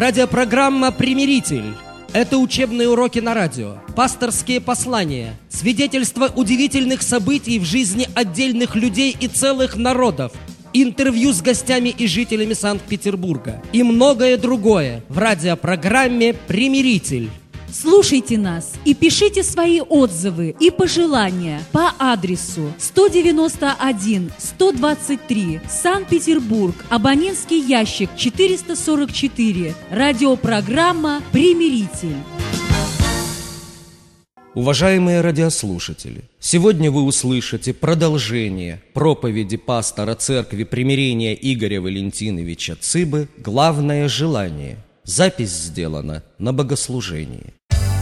Радиопрограмма «Примиритель». Это учебные уроки на радио, пасторские послания, свидетельства удивительных событий в жизни отдельных людей и целых народов, интервью с гостями и жителями Санкт-Петербурга и многое другое в радиопрограмме «Примиритель». Слушайте нас и пишите свои отзывы и пожелания по адресу 191-123, Санкт-Петербург, абонентский ящик 444, радиопрограмма «Примиритель». Уважаемые радиослушатели, сегодня вы услышите продолжение проповеди пастора Церкви Примирения Игоря Валентиновича Цыбы «Главное желание». Запись сделана на богослужении.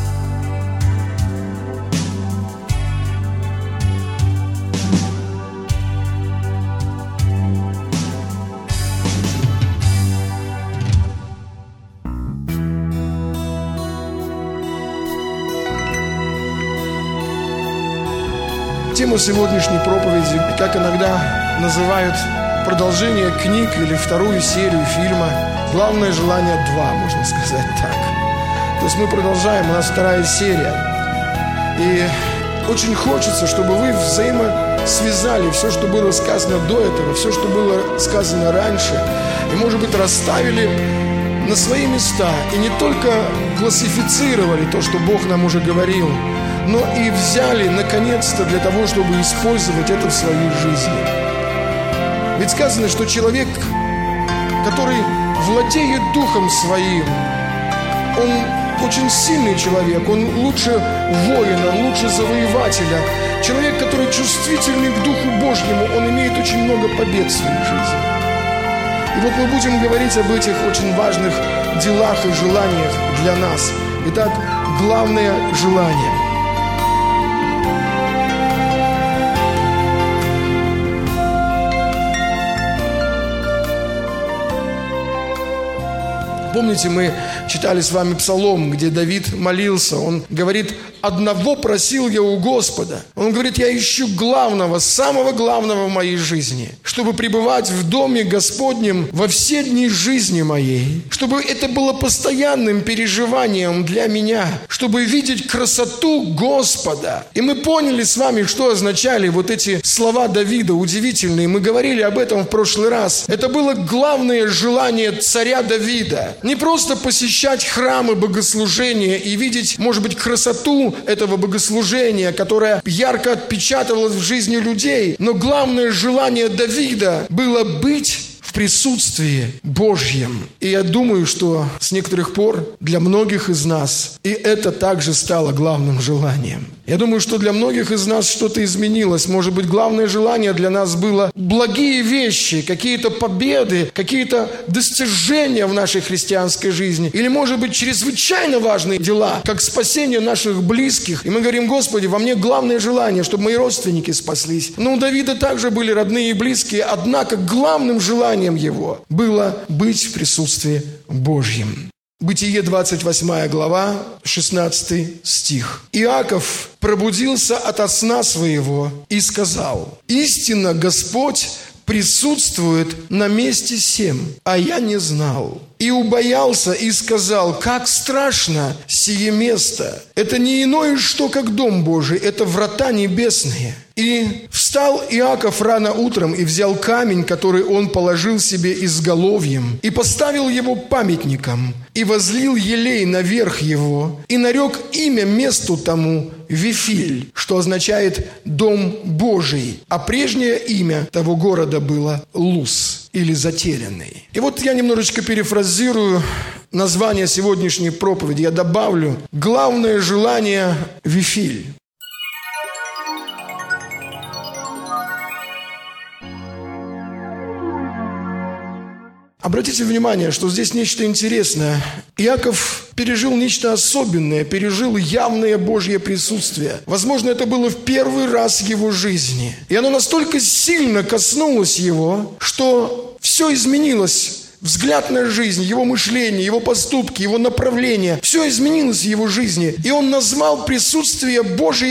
Тема сегодняшней проповеди, как иногда называют продолжение книг или вторую серию фильма «Главное желание 2», можно сказать так. То есть мы продолжаем, у нас вторая серия. И очень хочется, чтобы вы взаимосвязали все, что было сказано до этого, все, что было сказано раньше, и, может быть, расставили на свои места, и не только классифицировали то, что Бог нам уже говорил, но и взяли, наконец-то, для того, чтобы использовать это в своей жизни. Ведь сказано, что человек, который владеет духом своим, он очень сильный человек, он лучше воина, лучше завоевателя. Человек, который чувствительный к Духу Божьему, он имеет очень много побед в своей жизни. И вот мы будем говорить об этих очень важных делах и желаниях для нас. Итак, главное желание. Помните, мы читали с вами Псалом, где Давид молился. Он говорит: «Одного просил я у Господа». Он говорит: «Я ищу главного, самого главного в моей жизни, чтобы пребывать в доме Господнем во все дни жизни моей, чтобы это было постоянным переживанием для меня, чтобы видеть красоту Господа». И мы поняли с вами, что означали вот эти слова Давида, удивительные. Мы говорили об этом в прошлый раз. Это было главное желание царя Давида. Не просто посещать храмы богослужения и видеть, может быть, красоту этого богослужения, которое ярко отпечатывалось в жизни людей, но главное желание Давида было быть в присутствии Божьем. И я думаю, что с некоторых пор для многих из нас и это также стало главным желанием. Я думаю, что для многих из нас что-то изменилось. Может быть, главное желание для нас было благие вещи, какие-то победы, какие-то достижения в нашей христианской жизни. Или, может быть, чрезвычайно важные дела, как спасение наших близких. И мы говорим: Господи, во мне главное желание, чтобы мои родственники спаслись. Но у Давида также были родные и близкие, однако главным желанием его было быть в присутствии Божьем. Бытие 28 глава, 16 стих. «Иаков пробудился ото сна своего и сказал: истинно Господь присутствует на месте сем, а я не знал. И убоялся и сказал: как страшно сие место! Это не иное, что как дом Божий, это врата небесные. И встал Иаков рано утром и взял камень, который он положил себе изголовьем, и поставил его памятником, и возлил елей наверх его, и нарек имя месту тому Вифиль, что означает «дом Божий», а прежнее имя того города было Луз, или «затерянный». И вот я немножечко перефразирую название сегодняшней проповеди. Я добавлю: главное желание Вифиль. Обратите внимание, что здесь нечто интересное. Иаков пережил нечто особенное, пережил явное Божье присутствие. Возможно, это было в первый раз в его жизни. И оно настолько сильно коснулось его, что все изменилось. Взгляд на жизнь, его мышление, его поступки, его направление. Все изменилось в его жизни. И он назвал присутствие Божие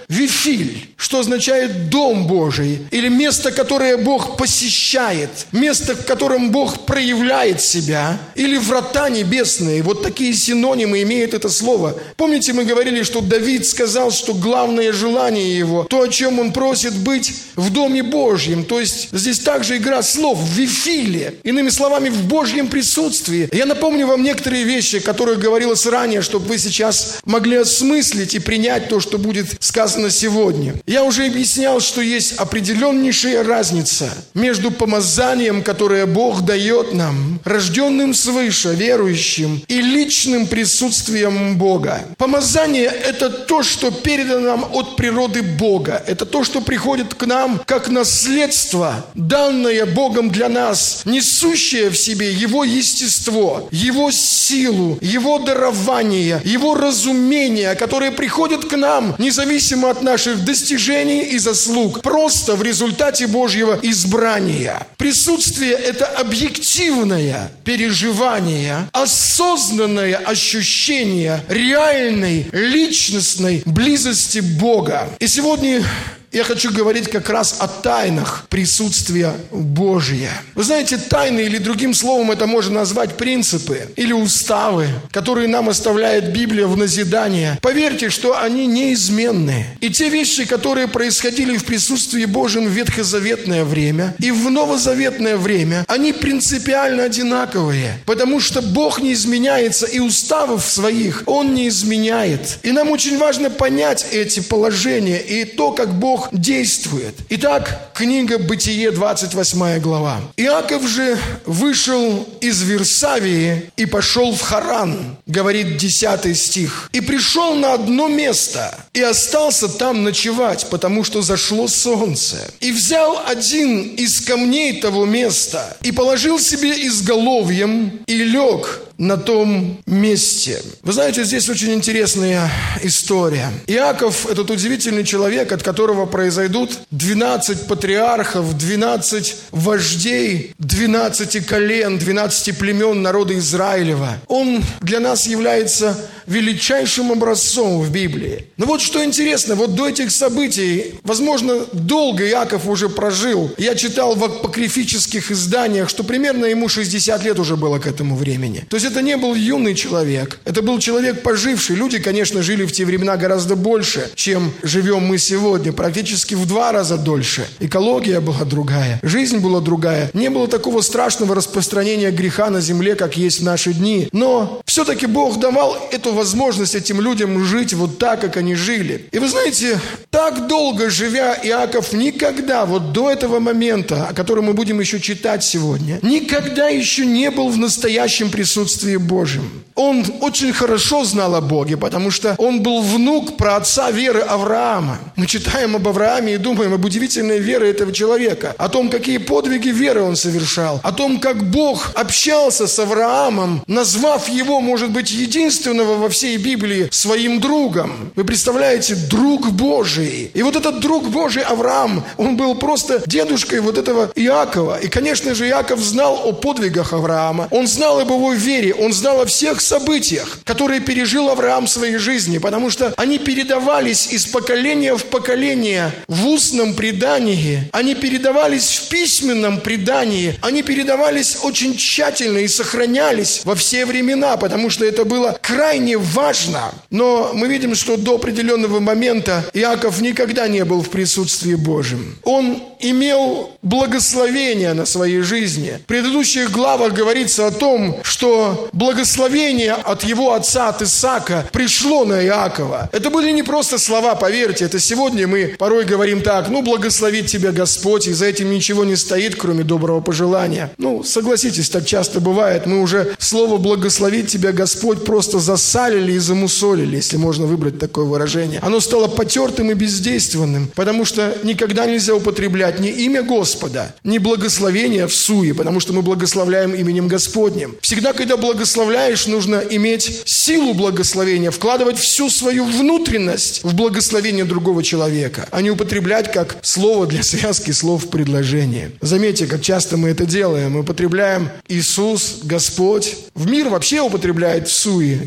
Вифиль, что означает «дом Божий», или место, которое Бог посещает, место, в котором Бог проявляет себя, или врата небесные. Вот такие синонимы имеет это слово. Помните, мы говорили, что Давид сказал, что главное желание его, то, о чем он просит, быть в Доме Божьем. То есть здесь также игра слов в Вифиле, иными словами, в Божьем присутствии. Я напомню вам некоторые вещи, о которых говорилось ранее, чтобы вы сейчас могли осмыслить и принять то, что будет сказано сегодня. Я уже объяснял, что есть определеннейшая разница между помазанием, которое Бог дает нам, рожденным свыше, верующим, и личным присутствием Бога. Помазание – это то, что передано нам от природы Бога. Это то, что приходит к нам как наследство, данное Богом для нас, несущее в себе Его естество, Его силу, Его дарование, Его разумение, которое приходит к нам независимо от наших достижений и заслуг, просто в результате Божьего избрания. Присутствие – это объективное переживание, осознанное ощущение реальной, личностной близости Бога. И сегодня я хочу говорить как раз о тайнах присутствия Божия. Вы знаете, тайны, или другим словом это можно назвать принципы или уставы, которые нам оставляет Библия в назидание. Поверьте, что они неизменны. И те вещи, которые происходили в присутствии Божьем в ветхозаветное время и в новозаветное время, они принципиально одинаковые, потому что Бог не изменяется, и уставов своих Он не изменяет. И нам очень важно понять эти положения и то, как Бог действует. Итак, книга Бытие, 28 глава. «Иаков же вышел из Вирсавии и пошел в Харан», говорит 10 стих, «и пришел на одно место, и остался там ночевать, потому что зашло солнце. И взял один из камней того места, и положил себе изголовьем, и лег на том месте». Вы знаете, здесь очень интересная история. Иаков – этот удивительный человек, от которого произойдут 12 патриархов, 12 вождей, 12 колен, 12 племен народа Израилева. Он для нас является величайшим образцом в Библии. Но вот что интересно, вот до этих событий, возможно, долго Иаков уже прожил. Я читал в апокрифических изданиях, что примерно ему 60 лет уже было к этому времени. То есть это не был юный человек, это был человек поживший. Люди, конечно, жили в те времена гораздо больше, чем живем мы сегодня, практически в 2 раза дольше. Экология была другая, жизнь была другая. Не было такого страшного распространения греха на земле, как есть в наши дни. Но все-таки Бог давал эту возможность этим людям жить вот так, как они жили. И вы знаете, так долго живя, Иаков никогда, вот до этого момента, о котором мы будем еще читать сегодня, никогда еще не был в настоящем присутствии Божьем. Он очень хорошо знал о Боге, потому что он был внук праотца веры Авраама. Мы читаем об Аврааме и думаем об удивительной вере этого человека, о том, какие подвиги веры он совершал, о том, как Бог общался с Авраамом, назвав его, может быть, единственного во всей Библии своим другом. Вы представляете, друг Божий. И вот этот друг Божий Авраам, он был просто дедушкой вот этого Иакова. И, конечно же, Иаков знал о подвигах Авраама, он знал об его вере, он знал о всех событиях, которые пережил Авраам в своей жизни, потому что они передавались из поколения в поколение в устном предании, они передавались в письменном предании, они передавались очень тщательно и сохранялись во все времена, потому что это было крайне важно. Но мы видим, что до определенного момента Иаков никогда не был в присутствии Божьем. Он имел благословение на своей жизни. В предыдущих главах говорится о том, что благословение от его отца, от Исаака, пришло на Иакова. Это были не просто слова, поверьте, это сегодня мы порой говорим так: благословит тебя Господь, и за этим ничего не стоит, кроме доброго пожелания. Согласитесь, так часто бывает, мы уже слово «благословит тебя Господь» просто засалили и замусолили, если можно выбрать такое выражение. Оно стало потертым и бездейственным, потому что никогда нельзя употреблять ни имя Господа, ни благословение в суе, потому что мы благословляем именем Господним. Всегда, когда благословляешь, нужно иметь силу благословения, вкладывать всю свою внутренность в благословение другого человека, а не употреблять как слово для связки слов в предложении. Заметьте, как часто мы это делаем. Мы употребляем Иисус, Господь. В мир вообще употребляет в суе имя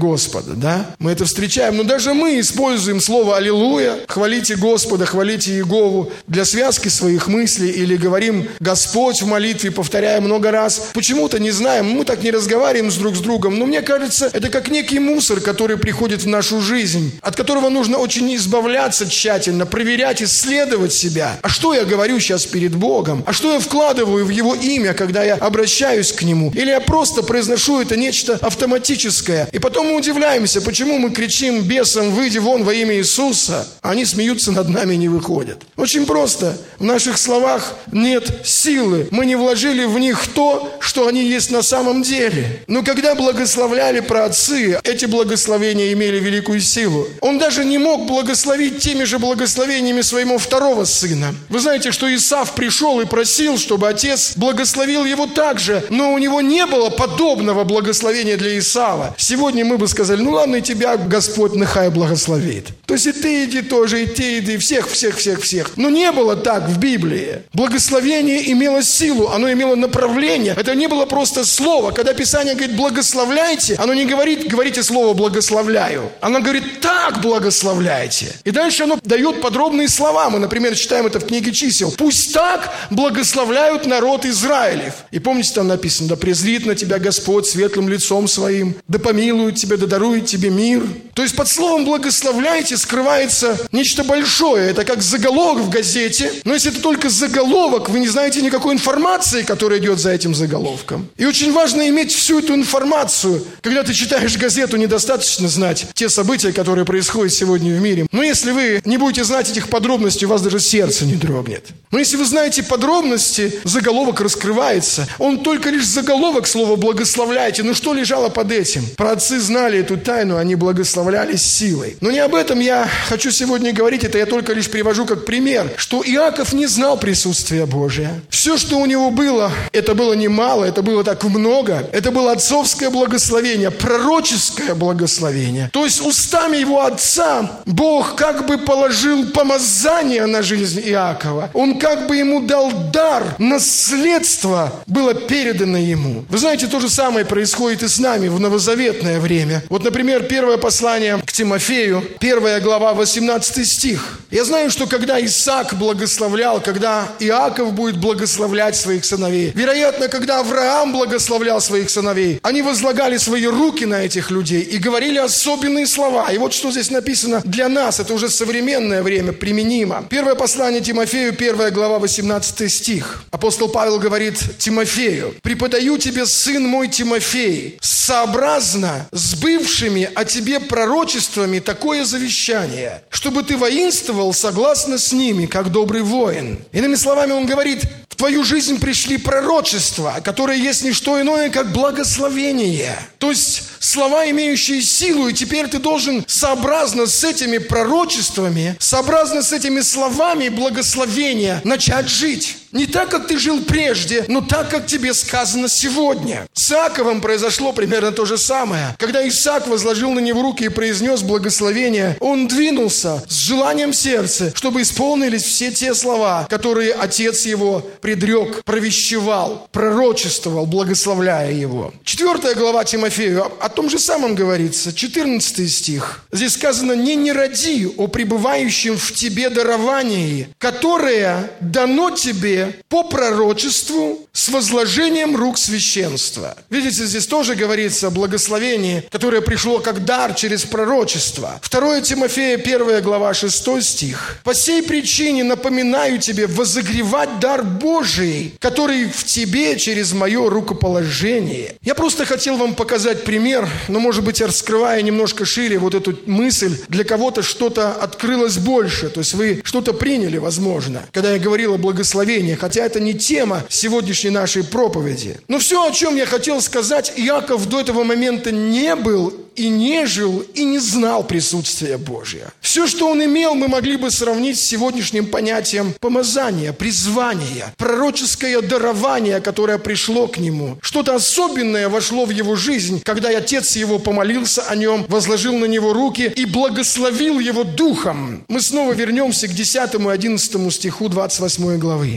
Господа, да? Мы это встречаем, но даже мы используем слово «Аллилуйя», «Хвалите Господа», «Хвалите Иегову» для связки своих мыслей или говорим «Господь» в молитве, повторяя много раз. Почему-то не знаем, мы так не разговариваем друг с другом, но мне кажется, это как некий мусор, который приходит в нашу жизнь, от которого нужно очень избавляться тщательно, проверять, исследовать себя. А что я говорю сейчас перед Богом? А что я вкладываю в Его имя, когда я обращаюсь к Нему? Или я просто произношу это нечто автоматическое? И потом мы удивляемся, почему мы кричим бесам «Выйди вон во имя Иисуса», а они смеются над нами и не выходят. Очень просто. В наших словах нет силы. Мы не вложили в них то, что они есть на самом деле. Но когда благословляли праотцы, эти благословения имели великую силу. Он даже не мог благословить теми же благословениями своего второго сына. Вы знаете, что Исав пришел и просил, чтобы отец благословил его так же, но у него не было подобного благословения для Исава. Сегодня мы бы сказали, ну ладно, и тебя Господь нехай благословит. То есть и ты иди тоже, и ты иди, всех. Но не было так в Библии. Благословение имело силу, оно имело направление. Это не было просто слово. Когда Писание говорит «благословляйте», оно не говорит «говорите слово благословляю». Оно говорит «так благословляйте». И дальше оно дает подробные слова. Мы, например, читаем это в книге Чисел. «Пусть так благословляют народ Израилев». И помните, там написано «да презрит на тебя Господь светлым лицом своим, да помилует тебя, да дарует тебе мир». То есть под словом «благословляйте» скрывается нечто большое. Это как заголовок в газете. Но если это только заголовок, вы не знаете никакой информации, которая идет за этим заголовком. И очень важно иметь всю эту информацию. Когда ты читаешь газету, недостаточно знать те события, которые происходят сегодня в мире. Но если вы не будете знать этих подробностей, у вас даже сердце не дрогнет. Но если вы знаете подробности, заголовок раскрывается. Он только лишь заголовок слова «благословляйте». Ну что лежало под этим? Праотцы знали эту тайну, они благословлялись силой. Но не об этом я хочу сегодня говорить, это я только лишь привожу как пример, что Иаков не знал присутствия Божия. Все, что у него было, это было немало, это было так много. Это было отцовское благословение, пророческое благословение. То есть устами его отца Бог как бы положил помазание на жизнь Иакова. Он как бы ему дал дар, наследство было передано ему. Вы знаете, то же самое происходит и с нами в новозаветное время. Вот, например, первое послание к Тимофею, 1 глава, 18 стих. Я знаю, что когда Исаак благословлял, когда Иаков будет благословлять своих сыновей, вероятно, когда Авраам благословлял своих сыновей, они возлагали свои руки на этих людей и говорили особенные слова. И вот что здесь написано для нас, это уже современное время, применимо. Первое послание Тимофею, 1 глава, 18 стих. Апостол Павел говорит Тимофею: «Преподаю тебе, сын мой Тимофей, сообразно с бывшими о тебе пророчествами такое завещание, чтобы ты воинствовал согласно с ними, как добрый воин». Иными словами, он говорит, в твою жизнь пришли пророчества, которые есть не что иное, как благословение. То есть слова, имеющие силу, и теперь ты должен сообразно с этими пророчествами, сообразно с этими словами благословения начать жить. Не так, как ты жил прежде, но так, как тебе сказано сегодня. С Иаковом произошло примерно то же самое. Когда Исаак возложил на него руки и произнес благословение, он двинулся с желанием сердца, чтобы исполнились все те слова, которые отец его предрек, провещевал, пророчествовал, благословляя его. 4 глава Тимофею о том же самом говорится, 14 стих. Здесь сказано: «Не роди о пребывающем в тебе даровании, которое дано тебе по пророчеству с возложением рук священства». Видите, здесь тоже говорится о благословении, которое пришло как дар через пророчество. 2 Тимофея, 1 глава, 6 стих. «По сей причине напоминаю тебе возогревать дар Божий, который в тебе через мое рукоположение». Я просто хотел вам показать пример, но, может быть, раскрывая немножко шире вот эту мысль, для кого-то что-то открылось больше, то есть вы что-то приняли, возможно, когда я говорил о благословении, хотя это не тема сегодняшней нашей проповеди. Но все, о чем я хотел сказать, Иаков до этого момента не был и не жил, и не знал присутствия Божия. Все, что он имел, мы могли бы сравнить с сегодняшним понятием помазания, призвания, пророческое дарование, которое пришло к нему. Что-то особенное вошло в его жизнь, когда отец его помолился о нем, возложил на него руки и благословил его духом. Мы снова вернемся к 10 и 11 стиху 28 главы.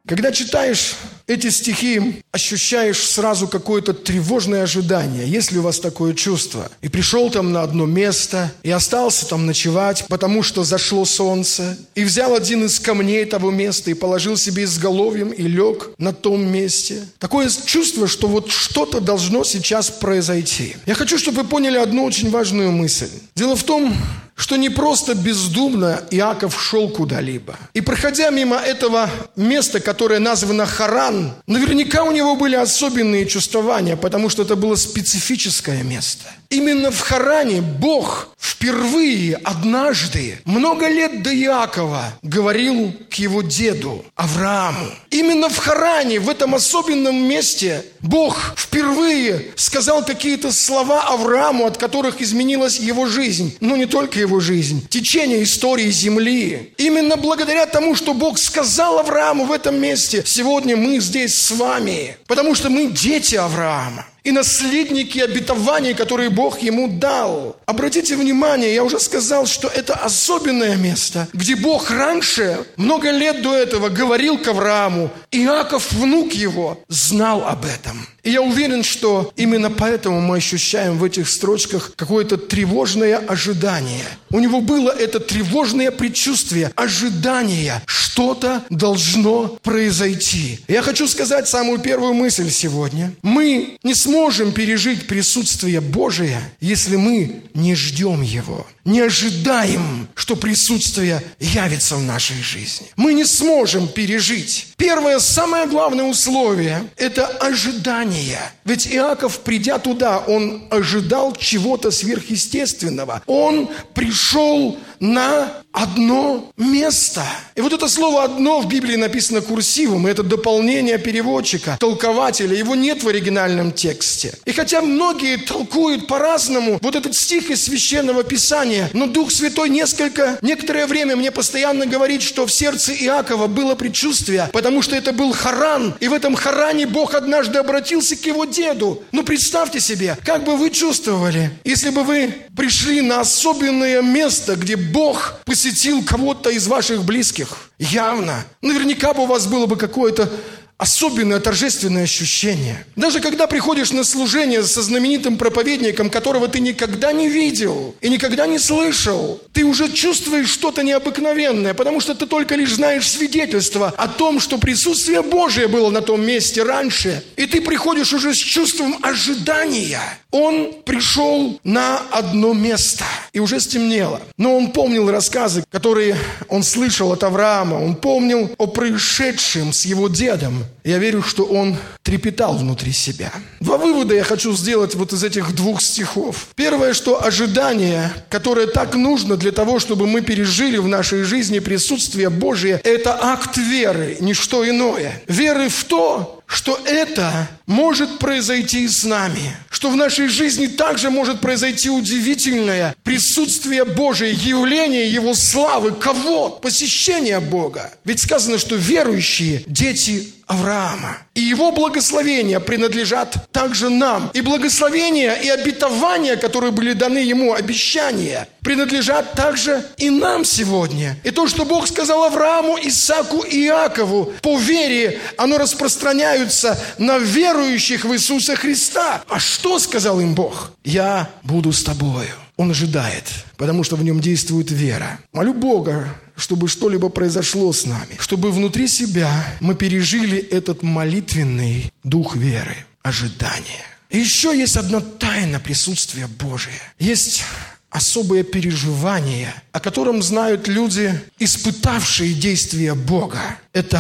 Когда читаешь эти стихи, ощущаешь сразу какое-то тревожное ожидание. Есть ли у вас такое чувство? И пришел там на одно место, и остался там ночевать, потому что зашло солнце, и взял один из камней того места, и положил себе изголовьем, и лег на том месте. Такое чувство, что вот что-то должно сейчас произойти. Я хочу, чтобы вы поняли одну очень важную мысль. Дело в том, что не просто бездумно Иаков шел куда-либо. И проходя мимо этого места, которое названо Харан, наверняка у него были особенные чувствования, потому что это было специфическое место. Именно в Харане Бог впервые, однажды, много лет до Иакова, говорил к его деду Аврааму. Именно в Харане, в этом особенном месте, Бог впервые сказал какие-то слова Аврааму, от которых изменилась его жизнь. Но не только его жизнь, течение истории земли. Именно благодаря тому, что Бог сказал Аврааму в этом месте, сегодня мы здесь с вами, потому что мы дети Авраама и наследники обетований, которые Бог ему дал. Обратите внимание, я уже сказал, что это особенное место, где Бог раньше, много лет до этого, говорил к Аврааму. Иаков, внук его, знал об этом. И я уверен, что именно поэтому мы ощущаем в этих строчках какое-то тревожное ожидание. У него было это тревожное предчувствие, ожидание. Что-то должно произойти. Я хочу сказать самую первую мысль сегодня. Мы не сможем пережить присутствие Божие, если мы не ждем Его, не ожидаем, что присутствие явится в нашей жизни. Мы не сможем пережить. Первое, самое главное условие – это ожидание. Ведь Иаков, придя туда, он ожидал чего-то сверхъестественного. Он пришел на одно место. И вот это слово «одно» в Библии написано курсивом, и это дополнение переводчика, толкователя. Его нет в оригинальном тексте. И хотя многие толкуют по-разному вот этот стих из Священного Писания, но Дух Святой некоторое время мне постоянно говорит, что в сердце Иакова было предчувствие, потому что это был Харан, и в этом Харане Бог однажды обратился к его деду. Ну, представьте себе, как бы вы чувствовали, если бы вы пришли на особенное место, где Бог посетил кого-то из ваших близких. Явно. Наверняка бы у вас было бы какое-то особенное торжественное ощущение. Даже когда приходишь на служение со знаменитым проповедником, которого ты никогда не видел и никогда не слышал, ты уже чувствуешь что-то необыкновенное, потому что ты только лишь знаешь свидетельство о том, что присутствие Божие было на том месте раньше. И ты приходишь уже с чувством ожидания. Он пришел на одно место, и уже стемнело. Но он помнил рассказы, которые он слышал от Авраама. Он помнил о происшедшем с его дедом. Я верю, что он трепетал внутри себя. Два вывода я хочу сделать вот из этих двух стихов. Первое, что ожидание, которое так нужно для того, чтобы мы пережили в нашей жизни присутствие Божие, это акт веры, не что иное. Веры в то, что это может произойти с нами, что в нашей жизни также может произойти удивительное присутствие Божие, явление Его славы, кого? Посещение Бога. Ведь сказано, что верующие – дети Авраама. И его благословения принадлежат также нам. И благословения, и обетования, которые были даны ему, обещания, принадлежат также и нам сегодня. И то, что Бог сказал Аврааму, Исааку и Иакову, по вере оно распространяется на верующих в Иисуса Христа. А что сказал им Бог? «Я буду с тобою». Он ожидает, потому что в нем действует вера. Молю Бога, чтобы что-либо произошло с нами, чтобы внутри себя мы пережили этот молитвенный дух веры, ожидания. И еще есть одна тайна присутствия Божия. Есть особое переживание, о котором знают люди, испытавшие действия Бога. Это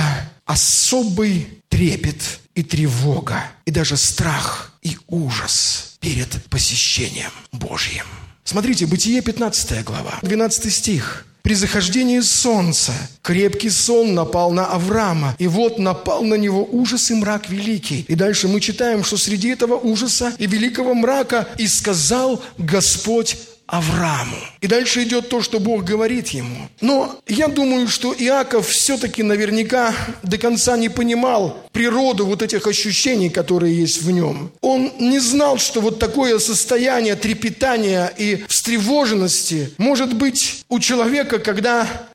особый трепет и тревога, и даже страх и ужас перед посещением Божьим. Смотрите, Бытие 15 глава, 12 стих. «При захождении солнца крепкий сон напал на Авраама, и вот напал на него ужас и мрак великий». И дальше мы читаем, что среди этого ужаса и великого мрака «И сказал Господь Аврааму». И дальше идет то, что Бог говорит ему. Но я думаю, что Иаков все-таки наверняка до конца не понимал природу вот этих ощущений, которые есть в нем. Он не знал, что вот такое состояние трепетания и встревоженности может быть у человека, когда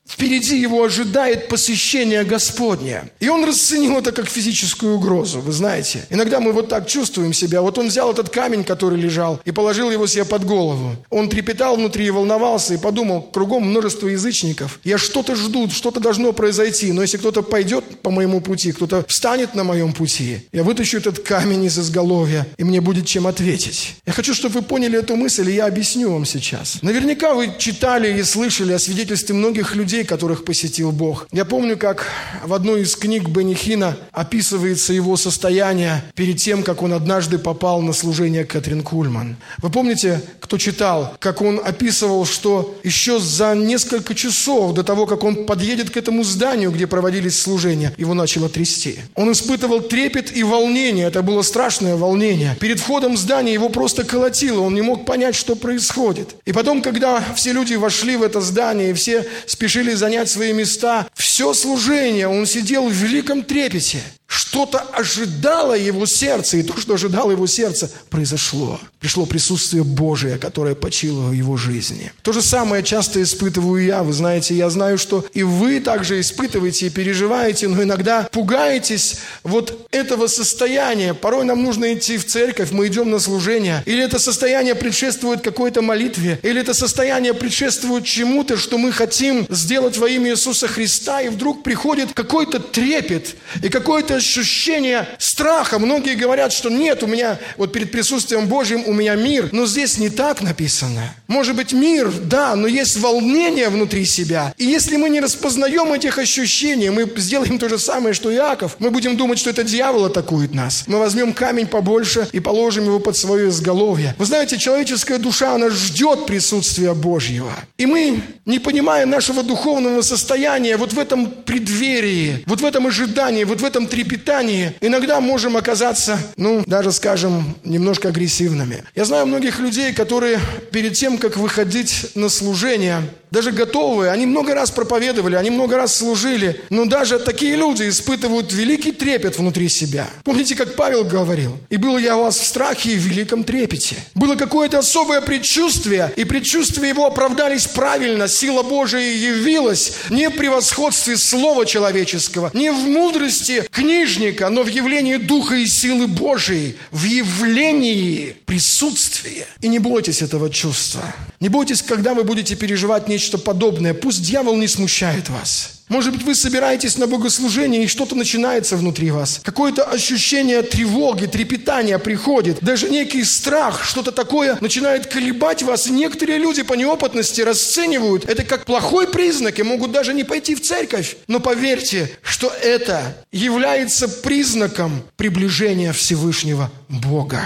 Впереди его ожидает посещение Господне. И он расценил это как физическую угрозу, вы знаете. Иногда мы вот так чувствуем себя. Вот он взял этот камень, который лежал, и положил его себе под голову. Он трепетал внутри и волновался, и подумал, кругом множество язычников. Я что-то жду, что-то должно произойти. Но если кто-то пойдет по моему пути, кто-то встанет на моем пути, я вытащу этот камень из изголовья, и мне будет чем ответить. Я хочу, чтобы вы поняли эту мысль, и я объясню вам сейчас. Наверняка вы читали и слышали о свидетельстве многих людей, которых посетил Бог. Я помню, как в одной из книг Бенни Хинна описывается его состояние перед тем, как он однажды попал на служение Кэтрин Кульман. Вы помните, кто читал, как он описывал, что еще за несколько часов до того, как он подъедет к этому зданию, где проводились служения, его начало трясти. Он испытывал трепет и волнение. Это было страшное волнение. Перед входом в здание его просто колотило. Он не мог понять, что происходит. И потом, когда все люди вошли в это здание, и все спешили занять свои места, все служение он сидел в великом трепете. Что-то ожидало его сердце, и то, что ожидало его сердце, произошло. Пришло присутствие Божие, которое почило в его жизни. То же самое часто испытываю я. Вы знаете, я знаю, что и вы также испытываете и переживаете, но иногда пугаетесь вот этого состояния. Порой нам нужно идти в церковь, мы идем на служение. Или это состояние предшествует какой-то молитве, или это состояние предшествует чему-то, что мы хотим сделать во имя Иисуса Христа, и вдруг приходит какой-то трепет и какое-то ощущение страха. Многие говорят, что нет, у меня вот перед присутствием Божьим у меня мир. Но здесь не так написано. Может быть, мир, да, но есть волнение внутри себя. И если мы не распознаем этих ощущений, мы сделаем то же самое, что Иаков. Мы будем думать, что это дьявол атакует нас. Мы возьмем камень побольше и положим его под свое изголовье. Вы знаете, человеческая душа, она ждет присутствия Божьего. И мы, не понимая нашего духовного состояния, вот в этом преддверии, вот в этом ожидании, вот в этом трепетании, иногда можем оказаться, даже, скажем, немножко агрессивными. Я знаю многих людей, которые перед тем, как выходить на служение, даже готовые, они много раз проповедовали, они много раз служили, но даже такие люди испытывают великий трепет внутри себя. Помните, как Павел говорил? «И был я у вас в страхе и в великом трепете». Было какое-то особое предчувствие, и предчувствия его оправдались правильно, сила Божия явилась не в превосходстве слова человеческого, не в мудрости книжника, но в явлении Духа и силы Божией, в явлении присутствия. И не бойтесь этого чувства. Не бойтесь, когда вы будете переживать нечто подобное. Пусть дьявол не смущает вас. Может быть, вы собираетесь на богослужение, и что-то начинается внутри вас. Какое-то ощущение тревоги, трепетания приходит. Даже некий страх, что-то такое начинает колебать вас. И некоторые люди по неопытности расценивают это как плохой признак и могут даже не пойти в церковь. Но поверьте, что это является признаком приближения Всевышнего Бога.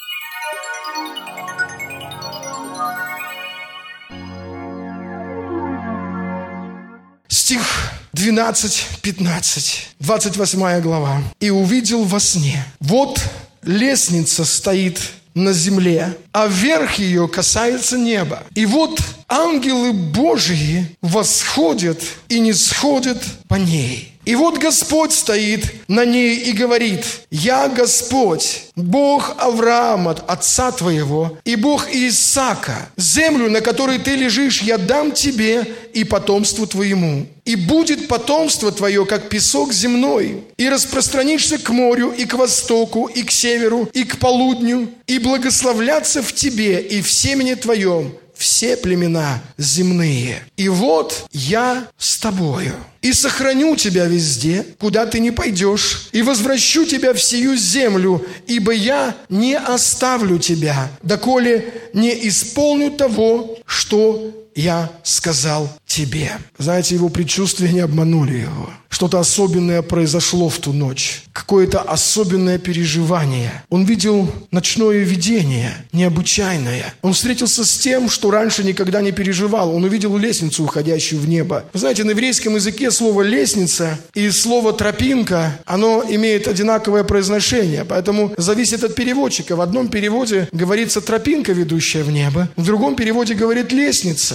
Стих 12-15, 28 глава. «И увидел во сне, вот лестница стоит на земле, а верх ее касается неба. И вот ангелы Божьи восходят и нисходят по ней. И вот Господь стоит на ней и говорит: «Я Господь, Бог Авраама, отца твоего, и Бог Исаака. Землю, на которой ты лежишь, я дам тебе и потомству твоему. И будет потомство твое, как песок земной. И распространишься к морю, и к востоку, и к северу, и к полудню, и благословлятся в тебе и в семени твоем все племена земные. И вот я с тобою, и сохраню тебя везде, куда ты не пойдешь, и возвращу тебя в сию землю, ибо я не оставлю тебя, доколе не исполню того, что я сказал тебе». Знаете, его предчувствия не обманули его. Что-то особенное произошло в ту ночь. Какое-то особенное переживание. Он видел ночное видение, необычайное. Он встретился с тем, что раньше никогда не переживал. Он увидел лестницу, уходящую в небо. Вы знаете, на еврейском языке слово «лестница» и слово «тропинка», оно имеет одинаковое произношение. Поэтому зависит от переводчика. В одном переводе говорится «тропинка, ведущая в небо», в другом переводе говорит «лестница».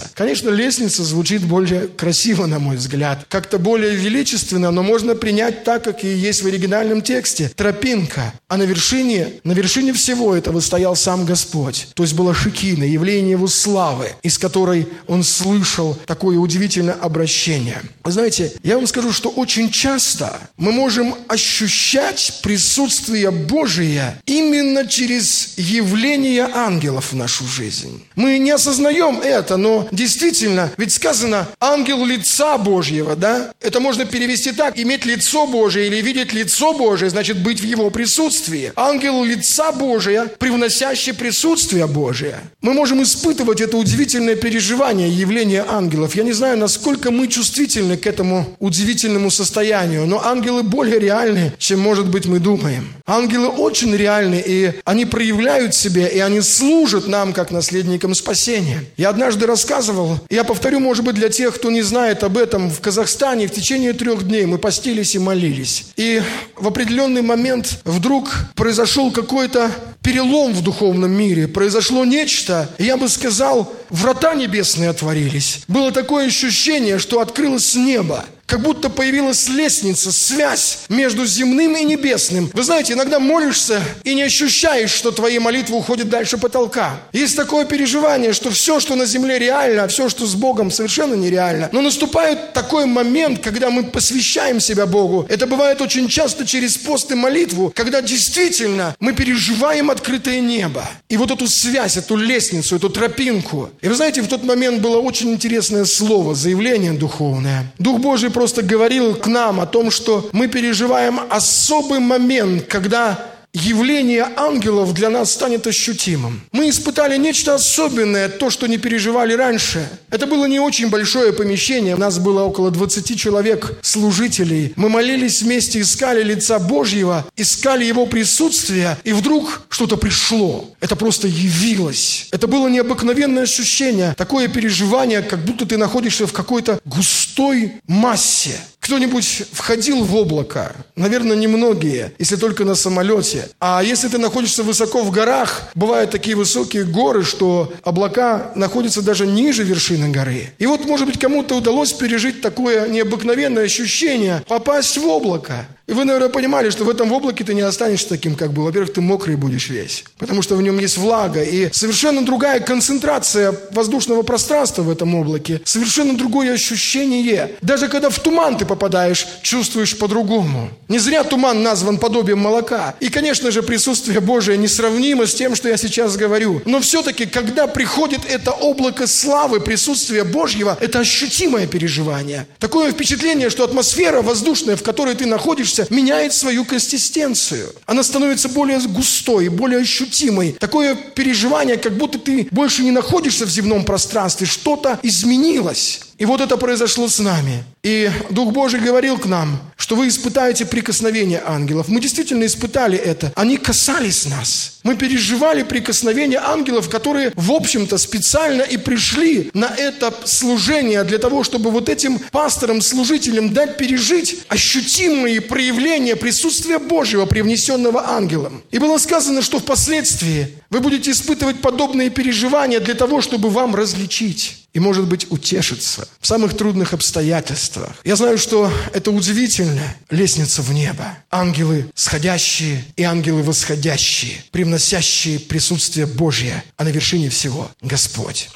Конечно, лестница звучит более красиво, на мой взгляд. Как-то более величественно, но можно принять так, как и есть в оригинальном тексте. Тропинка. А на вершине всего этого стоял сам Господь. То есть была Шекина, явление Его славы, из которой Он слышал такое удивительное обращение. Вы знаете, я вам скажу, что очень часто мы можем ощущать присутствие Божие именно через явление ангелов в нашу жизнь. Мы не осознаем это, но действительно, ведь сказано «ангел лица Божьего», да? Это можно перевести так: иметь лицо Божие или видеть лицо Божие, значит быть в Его присутствии. Ангел лица Божия, привносящий присутствие Божие. Мы можем испытывать это удивительное переживание явления ангелов. Я не знаю, насколько мы чувствительны к этому удивительному состоянию, но ангелы более реальны, чем, может быть, мы думаем. Ангелы очень реальны, и они проявляют себя, и они служат нам, как наследникам спасения. Я однажды рассказывал, я повторю, может быть, для тех, кто не знает об этом, в Казахстане в течение 3 дней мы постились и молились. И в определенный момент вдруг произошел какой-то перелом в духовном мире, произошло нечто, я бы сказал, врата небесные отворились. Было такое ощущение, что открылось небо. Как будто появилась лестница, связь между земным и небесным. Вы знаете, иногда молишься и не ощущаешь, что твои молитвы уходят дальше потолка. Есть такое переживание, что все, что на земле реально, а все, что с Богом, совершенно нереально. Но наступает такой момент, когда мы посвящаем себя Богу. Это бывает очень часто через пост и молитву, когда действительно мы переживаем открытое небо. И вот эту связь, эту лестницу, эту тропинку. И вы знаете, в тот момент было очень интересное слово, заявление духовное. Дух Божий просто говорил к нам о том, что мы переживаем особый момент, когда явление ангелов для нас станет ощутимым. Мы испытали нечто особенное, то, что не переживали раньше. Это было не очень большое помещение. У нас было около 20 человек, служителей. Мы молились вместе, искали лица Божьего, искали Его присутствия, и вдруг что-то пришло. Это просто явилось. Это было необыкновенное ощущение, такое переживание, как будто ты находишься в какой-то густой массе. Кто-нибудь входил в облако? Наверное, немногие, если только на самолете. А если ты находишься высоко в горах, бывают такие высокие горы, что облака находятся даже ниже вершины горы. И вот, может быть, кому-то удалось пережить такое необыкновенное ощущение, попасть в облако. И вы, наверное, понимали, что в этом облаке ты не останешься таким, как был. Во-первых, ты мокрый будешь весь, потому что в нем есть влага. И совершенно другая концентрация воздушного пространства в этом облаке. Совершенно другое ощущение. Даже когда в туман ты попадаешь, чувствуешь по-другому. Не зря туман назван подобием молока. И, конечно же, присутствие Божие несравнимо с тем, что я сейчас говорю. Но все-таки, когда приходит это облако славы, присутствие Божьего, это ощутимое переживание. Такое впечатление, что атмосфера воздушная, в которой ты находишься, меняет свою консистенцию. Она становится более густой, более ощутимой. Такое переживание, как будто ты больше не находишься в земном пространстве, что-то изменилось. И вот это произошло с нами. И Дух Божий говорил к нам, что вы испытаете прикосновение ангелов. Мы действительно испытали это. Они касались нас. Мы переживали прикосновение ангелов, которые, в общем-то, специально и пришли на это служение для того, чтобы вот этим пасторам, служителям дать пережить ощутимые проявления присутствия Божьего, привнесенного ангелом. И было сказано, что впоследствии вы будете испытывать подобные переживания для того, чтобы вам различить и, может быть, утешиться в самых трудных обстоятельствах. Я знаю, что это удивительная лестница в небо. Ангелы сходящие и ангелы восходящие, привносящие присутствие Божье, а на вершине всего Господь.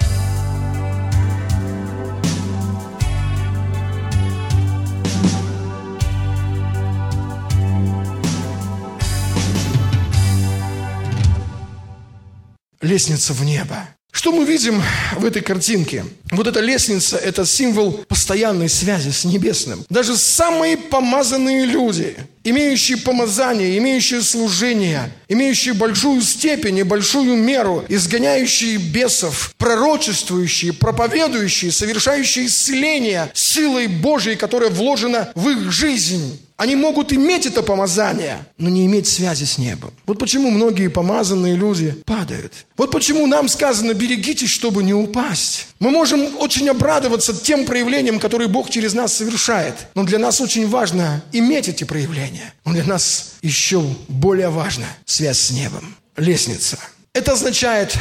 Лестница в небо. Что мы видим в этой картинке? Вот эта лестница – это символ постоянной связи с небесным. Даже самые помазанные люди, имеющие помазание, имеющие служение, имеющие большую степень и большую меру, изгоняющие бесов, пророчествующие, проповедующие, совершающие исцеление силой Божией, которая вложена в их жизнь. Они могут иметь это помазание, но не иметь связи с небом. Вот почему многие помазанные люди падают. Вот почему нам сказано: берегитесь, чтобы не упасть. Мы можем очень обрадоваться тем проявлениям, которые Бог через нас совершает. Но для нас очень важно иметь эти проявления. Но для нас еще более важна связь с небом. Лестница. Это означает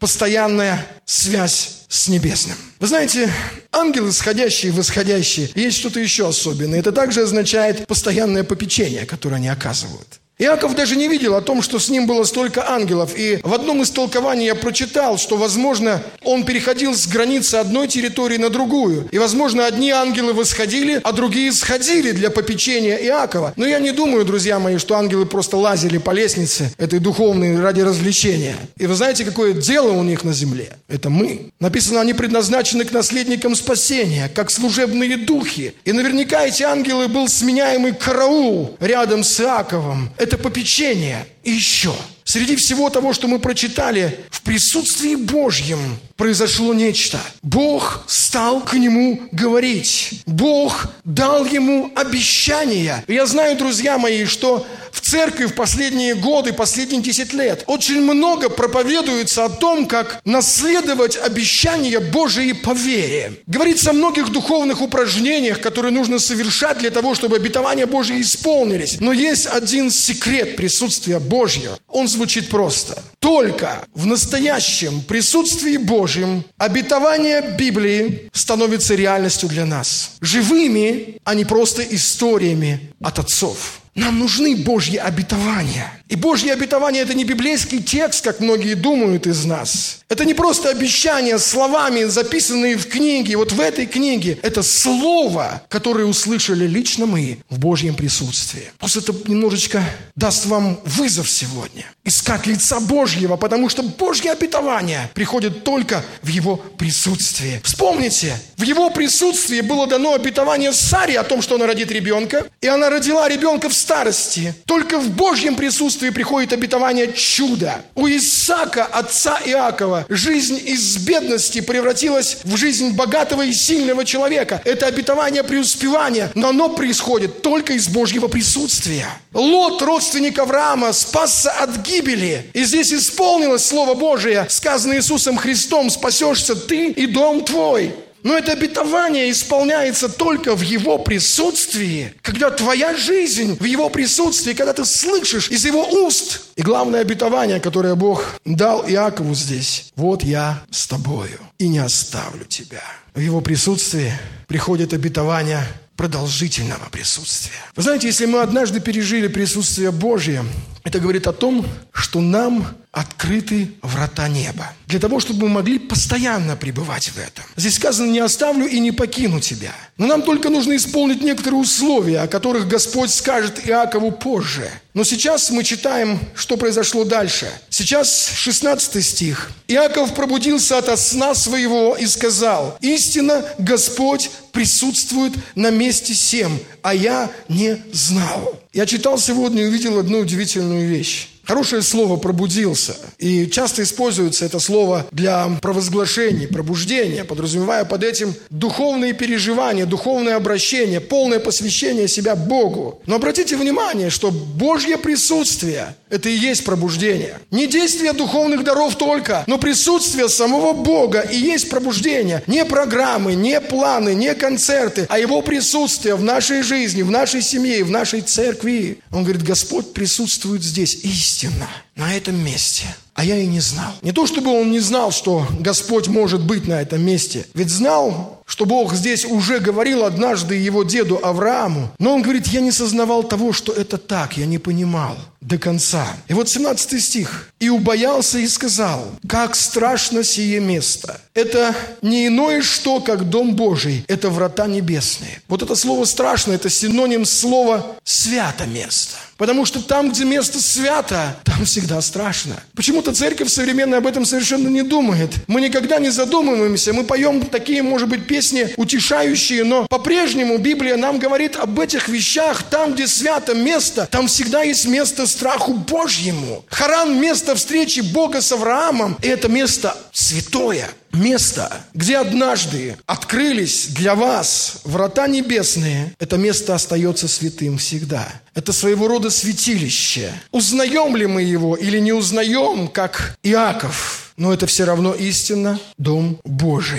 постоянная связь с небесным. Вы знаете, ангелы, сходящие и восходящие, есть что-то еще особенное. Это также означает постоянное попечение, которое они оказывают. Иаков даже не видел о том, что с ним было столько ангелов. И в одном из толкований я прочитал, что, возможно, он переходил с границы одной территории на другую. И, возможно, одни ангелы восходили, а другие сходили для попечения Иакова. Но я не думаю, друзья мои, что ангелы просто лазили по лестнице этой духовной ради развлечения. И вы знаете, какое дело у них на земле? Это мы. Написано, они предназначены к наследникам спасения, как служебные духи. И наверняка эти ангелы был сменяемый караул рядом с Иаковом. Это попечение. И еще, среди всего того, что мы прочитали, в присутствии Божьем произошло нечто. Бог стал к нему говорить. Бог дал ему обещания. И я знаю, друзья мои, что в церкви в последние годы, последние 10 лет очень много проповедуется о том, как наследовать обещания Божии по вере. Говорится о многих духовных упражнениях, которые нужно совершать для того, чтобы обетования Божьи исполнились. Но есть один секрет присутствия Божьего. Он звучит просто. Только в настоящем присутствии Божьем обетования Библии становятся реальностью для нас. Живыми, а не просто историями от отцов. Нам нужны Божьи обетования. И Божьи обетования – это не библейский текст, как многие думают из нас. Это не просто обещания словами, записанные в книге. Вот в этой книге это слово, которое услышали лично мы в Божьем присутствии. Пусть это немножечко даст вам вызов сегодня. Искать лица Божьего, потому что Божьи обетования приходят только в Его присутствии. Вспомните, в Его присутствии было дано обетование Саре о том, что она родит ребенка. И она родила ребенка в старости. Только в Божьем присутствии приходит обетование чуда. У Исаака, отца Иакова, жизнь из бедности превратилась в жизнь богатого и сильного человека. Это обетование преуспевания, но оно происходит только из Божьего присутствия. Лот, родственник Авраама, спасся от гибели. И здесь исполнилось Слово Божие, сказанное Иисусом Христом: «Спасешься ты и дом твой». Но это обетование исполняется только в Его присутствии, когда твоя жизнь в Его присутствии, когда ты слышишь из Его уст. И главное обетование, которое Бог дал Иакову здесь: «Вот я с тобою и не оставлю тебя». В Его присутствии приходит обетование продолжительного присутствия. Вы знаете, если мы однажды пережили присутствие Божие, это говорит о том, что нам открыты врата неба. Для того, чтобы мы могли постоянно пребывать в этом. Здесь сказано: «Не оставлю и не покину тебя». Но нам только нужно исполнить некоторые условия, о которых Господь скажет Иакову позже. Но сейчас мы читаем, что произошло дальше. Сейчас 16 стих. «Иаков пробудился ото сна своего и сказал: истинно Господь присутствует на месте сем, а я не знал». Я читал сегодня и увидел одну удивительную вещь. Хорошее слово «пробудился». И часто используется это слово для провозглашений, пробуждения, подразумевая под этим духовные переживания, духовное обращение, полное посвящение себя Богу. Но обратите внимание, что Божье присутствие – это и есть пробуждение. Не действие духовных даров только, но присутствие самого Бога и есть пробуждение. Не программы, не планы, не концерты, а Его присутствие в нашей жизни, в нашей семье, в нашей церкви. Он говорит: Господь присутствует здесь истинно, на этом месте. А я и не знал. Не то, чтобы он не знал, что Господь может быть на этом месте. Ведь знал, что Бог здесь уже говорил однажды его деду Аврааму. Но он говорит: я не сознавал того, что это так, я не понимал до конца. И вот 17 стих. «И убоялся и сказал: как страшно сие место! Это не иное что, как дом Божий, это врата небесные». Вот это слово «страшно» – это синоним слова «свято место». Потому что там, где место свято, там всегда страшно. Почему-то церковь современная об этом совершенно не думает. Мы никогда не задумываемся. Мы поем такие, может быть, песни утешающие, но по-прежнему Библия нам говорит об этих вещах. Там, где свято место, там всегда есть место страху Божьему. Харан – место встречи Бога с Авраамом. И это место святое. Место, где однажды открылись для вас врата небесные, это место остается святым всегда. Это своего рода святилище. Узнаем ли мы его или не узнаем, как Иаков? Но это все равно истинно дом Божий. Что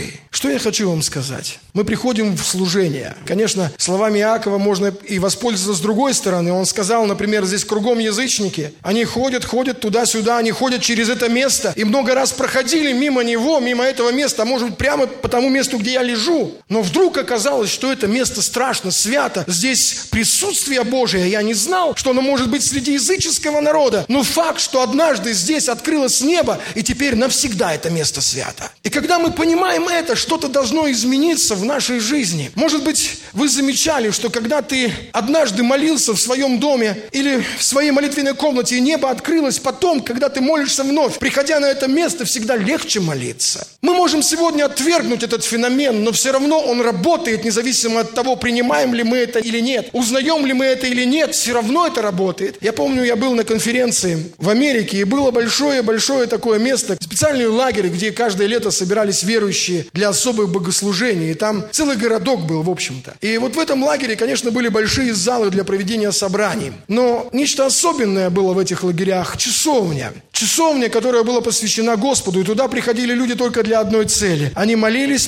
Что я хочу вам сказать? Мы приходим в служение. Конечно, словами Иакова можно и воспользоваться с другой стороны. Он сказал, например, здесь кругом язычники. Они ходят туда-сюда, они ходят через это место. И много раз проходили мимо него, мимо этого места, а может быть, прямо по тому месту, где я лежу. Но вдруг оказалось, что это место страшно, свято. Здесь присутствие Божие. Я не знал, что оно может быть среди языческого народа. Но факт, что однажды здесь открылось небо, и теперь навсегда это место свято. И когда мы понимаем это, что-то должно измениться в нашей жизни. Может быть, вы замечали, что когда ты однажды молился в своем доме или в своей молитвенной комнате, и небо открылось, потом, когда ты молишься вновь, приходя на это место, всегда легче молиться. Мы можем сегодня отвергнуть этот феномен, но все равно он работает, независимо от того, принимаем ли мы это или нет, узнаем ли мы это или нет, все равно это работает. Я помню, я был на конференции в Америке, и было большое такое место, специальный лагерь, где каждое лето собирались верующие для особых богослужений. И там целый городок был, в общем-то. И вот в этом лагере, конечно, были большие залы для проведения собраний. Но нечто особенное было в этих лагерях – часовня. Часовня, которая была посвящена Господу. И туда приходили люди только для одной цели. Они молились.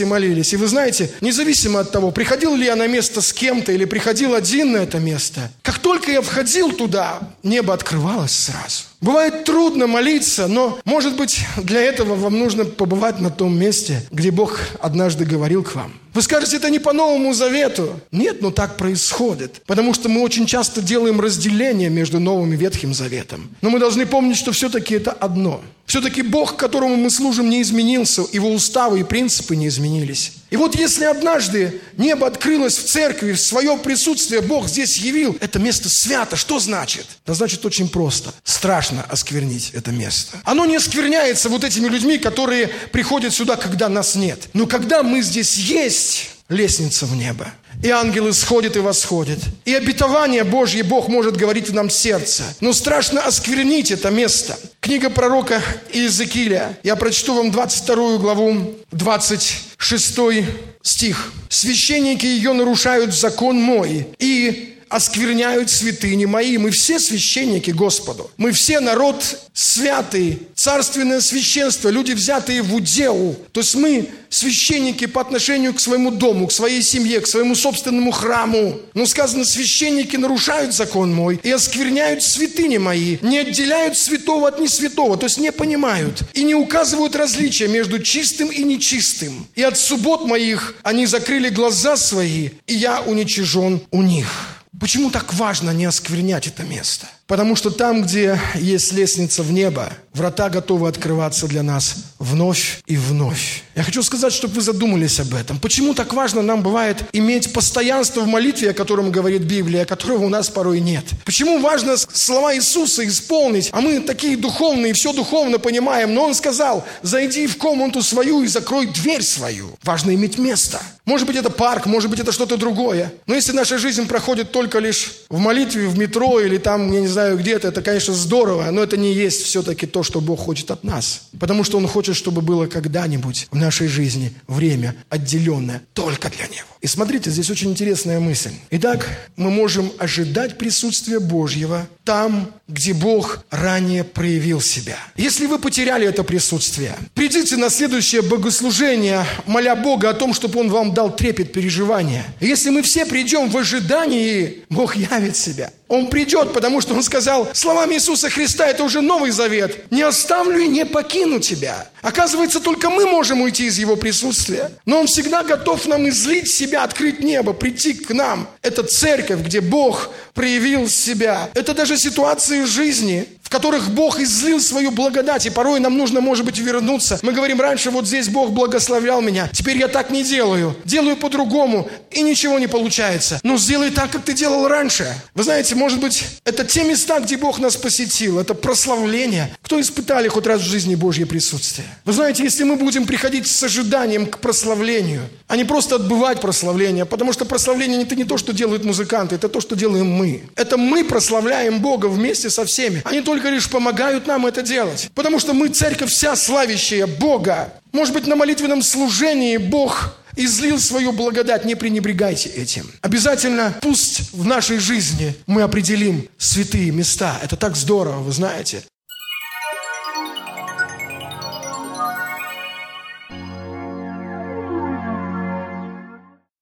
И вы знаете, независимо от того, приходил ли я на место с кем-то или приходил один на это место, как только я входил туда, небо открывалось сразу. Бывает трудно молиться, но, может быть, для этого вам нужно побывать на том месте, где Бог однажды говорил к вам. Вы скажете, это не по Новому Завету. Нет, но так происходит. Потому что мы очень часто делаем разделение между Новым и Ветхим Заветом. Но мы должны помнить, что все-таки это одно. Все-таки Бог, которому мы служим, не изменился. Его уставы и принципы не изменились. И вот если однажды небо открылось в церкви, в свое присутствие Бог здесь явил, это место свято. Что значит? Это значит очень просто. Страшно осквернить это место. Оно не оскверняется вот этими людьми, которые приходят сюда, когда нас нет. Но когда мы здесь есть, лестница в небо. И ангелы сходят и восходят. И обетование Божье Бог может говорить в нам сердце. Но страшно осквернить это место. Книга пророка Иезекииля. Я прочту вам 22 главу, 26 стих. «Священники ее нарушают закон мой, и оскверняют святыни мои». Мы все священники Господу. Мы все народ святый, царственное священство, люди, взятые в удел. То есть мы священники по отношению к своему дому, к своей семье, к своему собственному храму. Но сказано, священники нарушают закон мой и оскверняют святыни мои, не отделяют святого от несвятого, то есть не понимают и не указывают различия между чистым и нечистым. И от суббот моих они закрыли глаза свои, и я уничижен у них. Почему так важно не осквернять это место? Потому что там, где есть лестница в небо, врата готовы открываться для нас вновь и вновь. Я хочу сказать, чтобы вы задумались об этом. Почему так важно нам бывает иметь постоянство в молитве, о котором говорит Библия, которого у нас порой нет? Почему важно слова Иисуса исполнить, а мы такие духовные, все духовно понимаем, но Он сказал, зайди в комнату свою и закрой дверь свою. Важно иметь место. Может быть, это парк, может быть, это что-то другое. Но если наша жизнь проходит только лишь в молитве, в метро или там, я не знаю, где-то, это, конечно, здорово, но это не есть все-таки то, что Бог хочет от нас. Потому что Он хочет, чтобы было когда-нибудь в нашей жизни время отделенное только для Него. И смотрите, здесь очень интересная мысль. Итак, мы можем ожидать присутствия Божьего там, где Бог ранее проявил себя. Если вы потеряли это присутствие, придите на следующее богослужение, моля Бога о том, чтобы Он вам дал трепет переживания. Если мы все придем в ожидании, Бог явит себя. Он придет, потому что Он сказал, словами Иисуса Христа, это уже Новый Завет, не оставлю и не покину тебя. Оказывается, только мы можем уйти из Его присутствия. Но Он всегда готов нам излить себя, открыть небо, прийти к нам. Это церковь, где Бог проявил себя. Это даже ситуации жизни, в которых Бог излил свою благодать, и порой нам нужно, может быть, вернуться. Мы говорим, раньше вот здесь Бог благословлял меня, теперь я так не делаю, делаю по-другому, и ничего не получается. Но сделай так, как ты делал раньше. Вы знаете, может быть, это те места, где Бог нас посетил, это прославление. Кто испытали хоть раз в жизни Божье присутствие? Вы знаете, если мы будем приходить с ожиданием к прославлению, а не просто отбывать прославление, потому что прославление это не то, что делают музыканты, это то, что делаем мы. Это мы прославляем Бога вместе со всеми, они только лишь помогают нам это делать. Потому что мы церковь вся славящая Бога. Может быть, на молитвенном служении Бог излил свою благодать. Не пренебрегайте этим. Обязательно пусть в нашей жизни мы определим святые места. Это так здорово, вы знаете.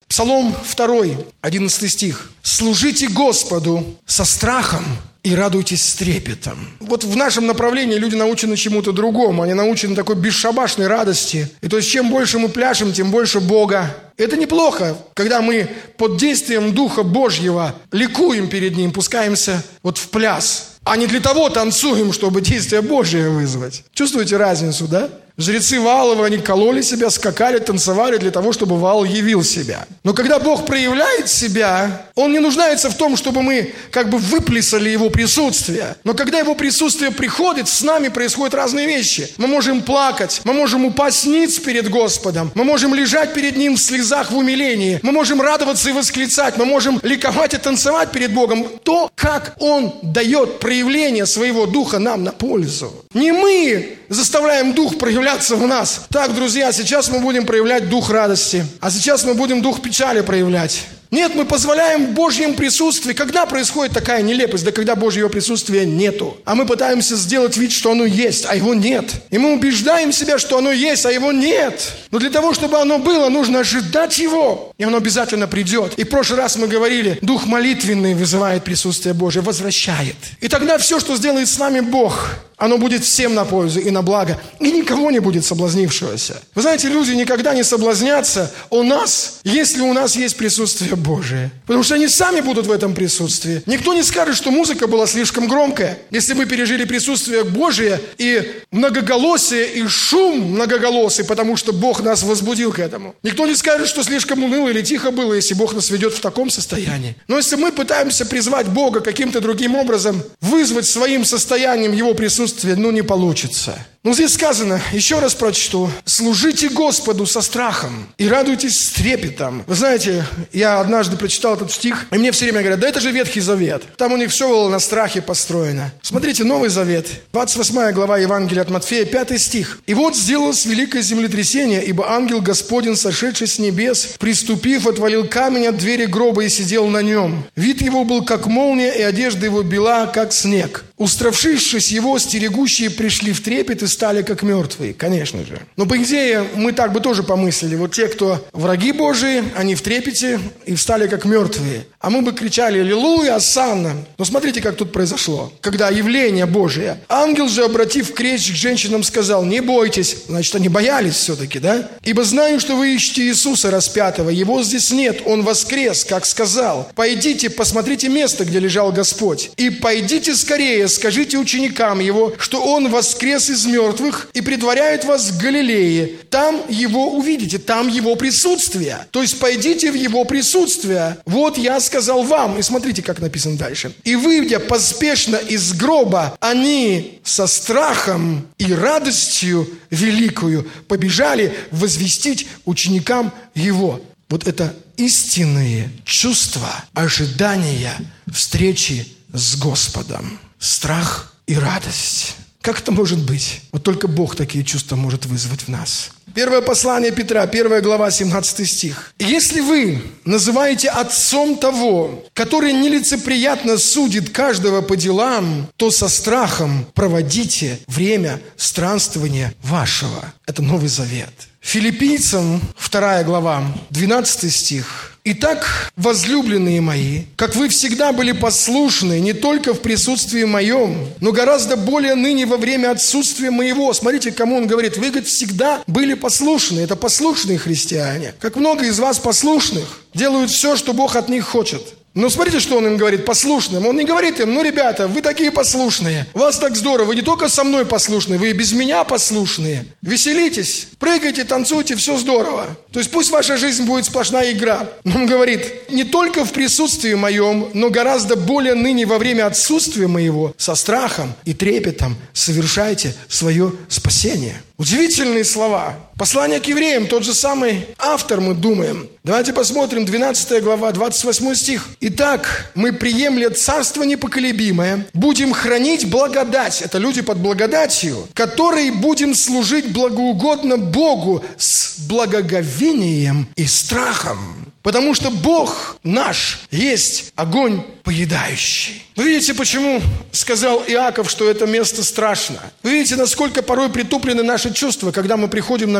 Псалом 2, 11 стих. «Служите Господу со страхом и радуйтесь с трепетом». Вот в нашем направлении люди научены чему-то другому. Они научены такой бесшабашной радости. И то есть, чем больше мы пляшем, тем больше Бога. Это неплохо, когда мы под действием Духа Божьего ликуем перед Ним, пускаемся вот в пляс. А не для того танцуем, чтобы действие Божие вызвать. Чувствуете разницу, да? Жрецы Вааловы, они кололи себя, скакали, танцевали для того, чтобы Ваал явил себя. Но когда Бог проявляет себя, Он не нуждается в том, чтобы мы как бы выплесали Его присутствие. Но когда Его присутствие приходит, с нами происходят разные вещи. Мы можем плакать, мы можем упасть ниц перед Господом, мы можем лежать перед Ним в слезах, в умилении, мы можем радоваться и восклицать, мы можем ликовать и танцевать перед Богом. То, как Он дает проявление Своего Духа нам на пользу. Не мы заставляем Дух проявляться в нас. Так, друзья, сейчас мы будем проявлять дух радости, а сейчас мы будем дух печали проявлять. Нет, мы позволяем Божьему присутствию. Когда происходит такая нелепость? Да когда Божьего присутствия нету. А мы пытаемся сделать вид, что оно есть, а его нет. И мы убеждаем себя, что оно есть, а его нет. Но для того, чтобы оно было, нужно ожидать его. И оно обязательно придет. И в прошлый раз мы говорили, дух молитвенный вызывает присутствие Божие, возвращает. И тогда все, что сделает с нами Бог, оно будет всем на пользу и на благо. И никого не будет соблазнившегося. Вы знаете, люди никогда не соблазнятся у нас, если у нас есть присутствие Божие. Потому что они сами будут в этом присутствии. Никто не скажет, что музыка была слишком громкая. Если мы пережили присутствие Божие и многоголосие, и шум многоголосый, потому что Бог нас возбудил к этому. Никто не скажет, что слишком уныло или тихо было, если Бог нас ведет в таком состоянии. Но если мы пытаемся призвать Бога каким-то другим образом, вызвать своим состоянием Его присутствие, не получится. Но здесь сказано, еще раз прочту, «Служите Господу со страхом и радуйтесь с трепетом». Вы знаете, я однажды прочитал этот стих, и мне все время говорят, да это же Ветхий Завет. Там у них все было на страхе построено. Смотрите, Новый Завет, 28 глава Евангелия от Матфея, 5 стих. «И вот сделалось великое землетрясение, ибо ангел Господень, сошедший с небес, приступив, отвалил камень от двери гроба и сидел на нем. Вид его был как молния, и одежда его бела, как снег. Устравшившись его, стерегущие пришли в трепет и стали как мертвые». Конечно же. Но по идее, мы так бы тоже помыслили. Вот те, кто враги Божии, они в трепете и встали как мертвые. А мы бы кричали «Аллилуйя, Осанна». Но смотрите, как тут произошло. Когда явление Божие. Ангел же, обратив речь к женщинам, сказал: «Не бойтесь». Значит, они боялись все-таки, да? «Ибо знаю, что вы ищете Иисуса распятого. Его здесь нет. Он воскрес, как сказал. Пойдите, посмотрите место, где лежал Господь. И пойдите скорее, скажите ученикам Его, что Он воскрес из мертвых и предваряет вас в Галилее. Там Его увидите, там Его присутствие». То есть пойдите в Его присутствие. «Вот я сказал вам». И смотрите, как написано дальше. «И выйдя поспешно из гроба, они со страхом и радостью великую побежали возвестить ученикам Его». Вот это истинные чувства ожидания встречи с Господом. Страх и радость. Как это может быть? Вот только Бог такие чувства может вызвать в нас. Первое послание Петра, 1 глава, 17 стих. «Если вы называете отцом того, который нелицеприятно судит каждого по делам, то со страхом проводите время странствования вашего». Это Новый Завет. Филиппийцам, 2 глава, 12 стих. «Итак, возлюбленные мои, как вы всегда были послушны не только в присутствии моем, но гораздо более ныне во время отсутствия моего». Смотрите, кому он говорит. Вы, говорит, всегда были послушны. Это послушные христиане. Как много из вас послушных делают все, что Бог от них хочет. Но смотрите, что он им говорит, послушным. Он не говорит им: ребята, вы такие послушные. У вас так здорово. Вы не только со мной послушные, вы и без меня послушные. Веселитесь, прыгайте, танцуйте, все здорово. То есть пусть ваша жизнь будет сплошная игра. Но он говорит: не только в присутствии моем, но гораздо более ныне во время отсутствия моего, со страхом и трепетом совершайте свое спасение. Удивительные слова. Послание к евреям, тот же самый автор, мы думаем. Давайте посмотрим, 12 глава, 28 стих. «Итак, мы, приемля царство непоколебимое, будем хранить благодать». Это люди под благодатью. «Которой будем служить благоугодно Богу с благоговением и страхом. Потому что Бог наш есть огонь поедающий». Вы видите, почему сказал Иаков, что это место страшно? Вы видите, насколько порой притуплены наши чувства, когда мы приходим на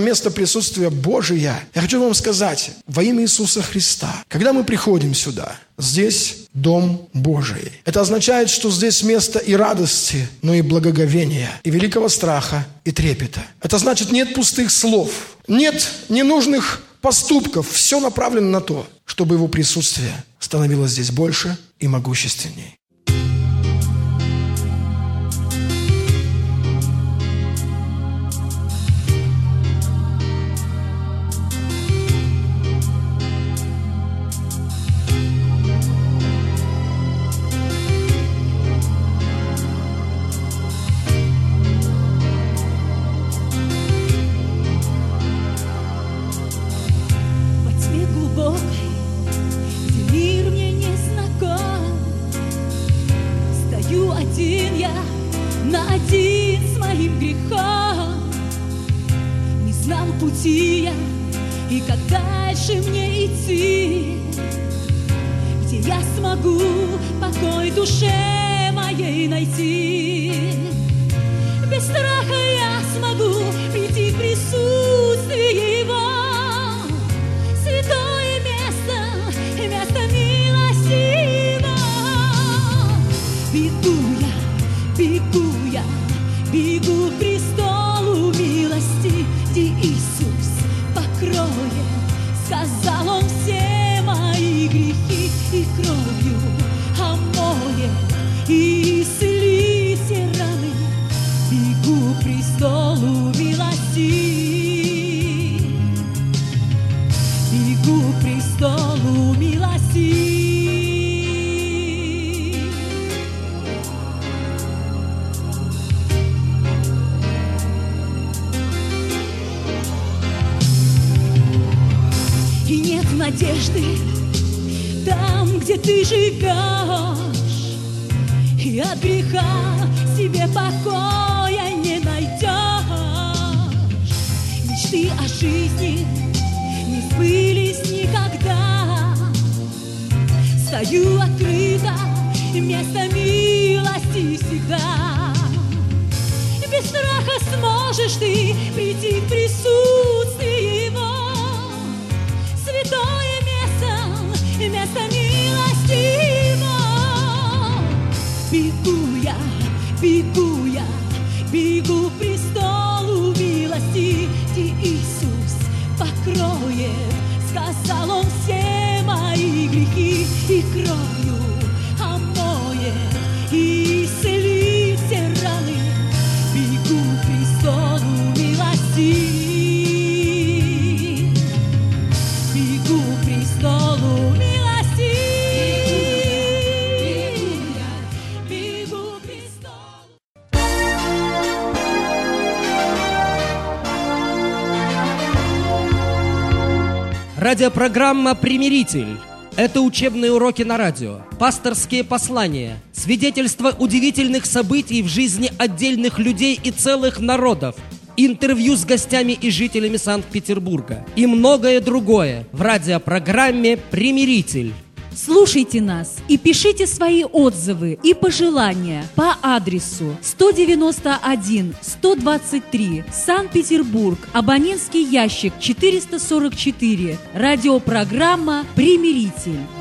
место присутствия Божия. Я хочу вам сказать, во имя Иисуса Христа, когда мы приходим сюда, здесь Дом Божий. Это означает, что здесь место и радости, но и благоговения, и великого страха, и трепета. Это значит, нет пустых слов, нет ненужных поступков. Все направлено на то, чтобы Его присутствие становилось здесь больше и могущественней. Пути я, и как дальше мне идти, где я смогу покой душе моей найти. Без страха я смогу прийти в присутствие Его, святое место, место милости Его. Бегу я, бегу к престолу милости, где Иисус покроет, сказал Он, все мои грехи, и кровью омоет, и исцелит все раны. Бегу к престолу милости, бегу к престолу милости. Надежды там, где ты живешь, и от греха себе покоя не найдешь. Мечты о жизни не сбылись никогда. Стою открыто, место милости всегда. Без страха сможешь ты прийти в присутствие Его, святое место, место милости Его. Бегу к престолу милости, где Иисус покроет, сказал Он, все мои грехи, и кровью омоет, и исцелит все раны. Бегу к престолу милости, бегу к престолу милости, бегу к престолу. Радиопрограмма «Примиритель». Это учебные уроки на радио, пасторские послания, свидетельства удивительных событий в жизни отдельных людей и целых народов, интервью с гостями и жителями Санкт-Петербурга и многое другое в радиопрограмме «Примиритель». Слушайте нас и пишите свои отзывы и пожелания по адресу 191-123, Санкт-Петербург, абонентский ящик 444, радиопрограмма «Примиритель».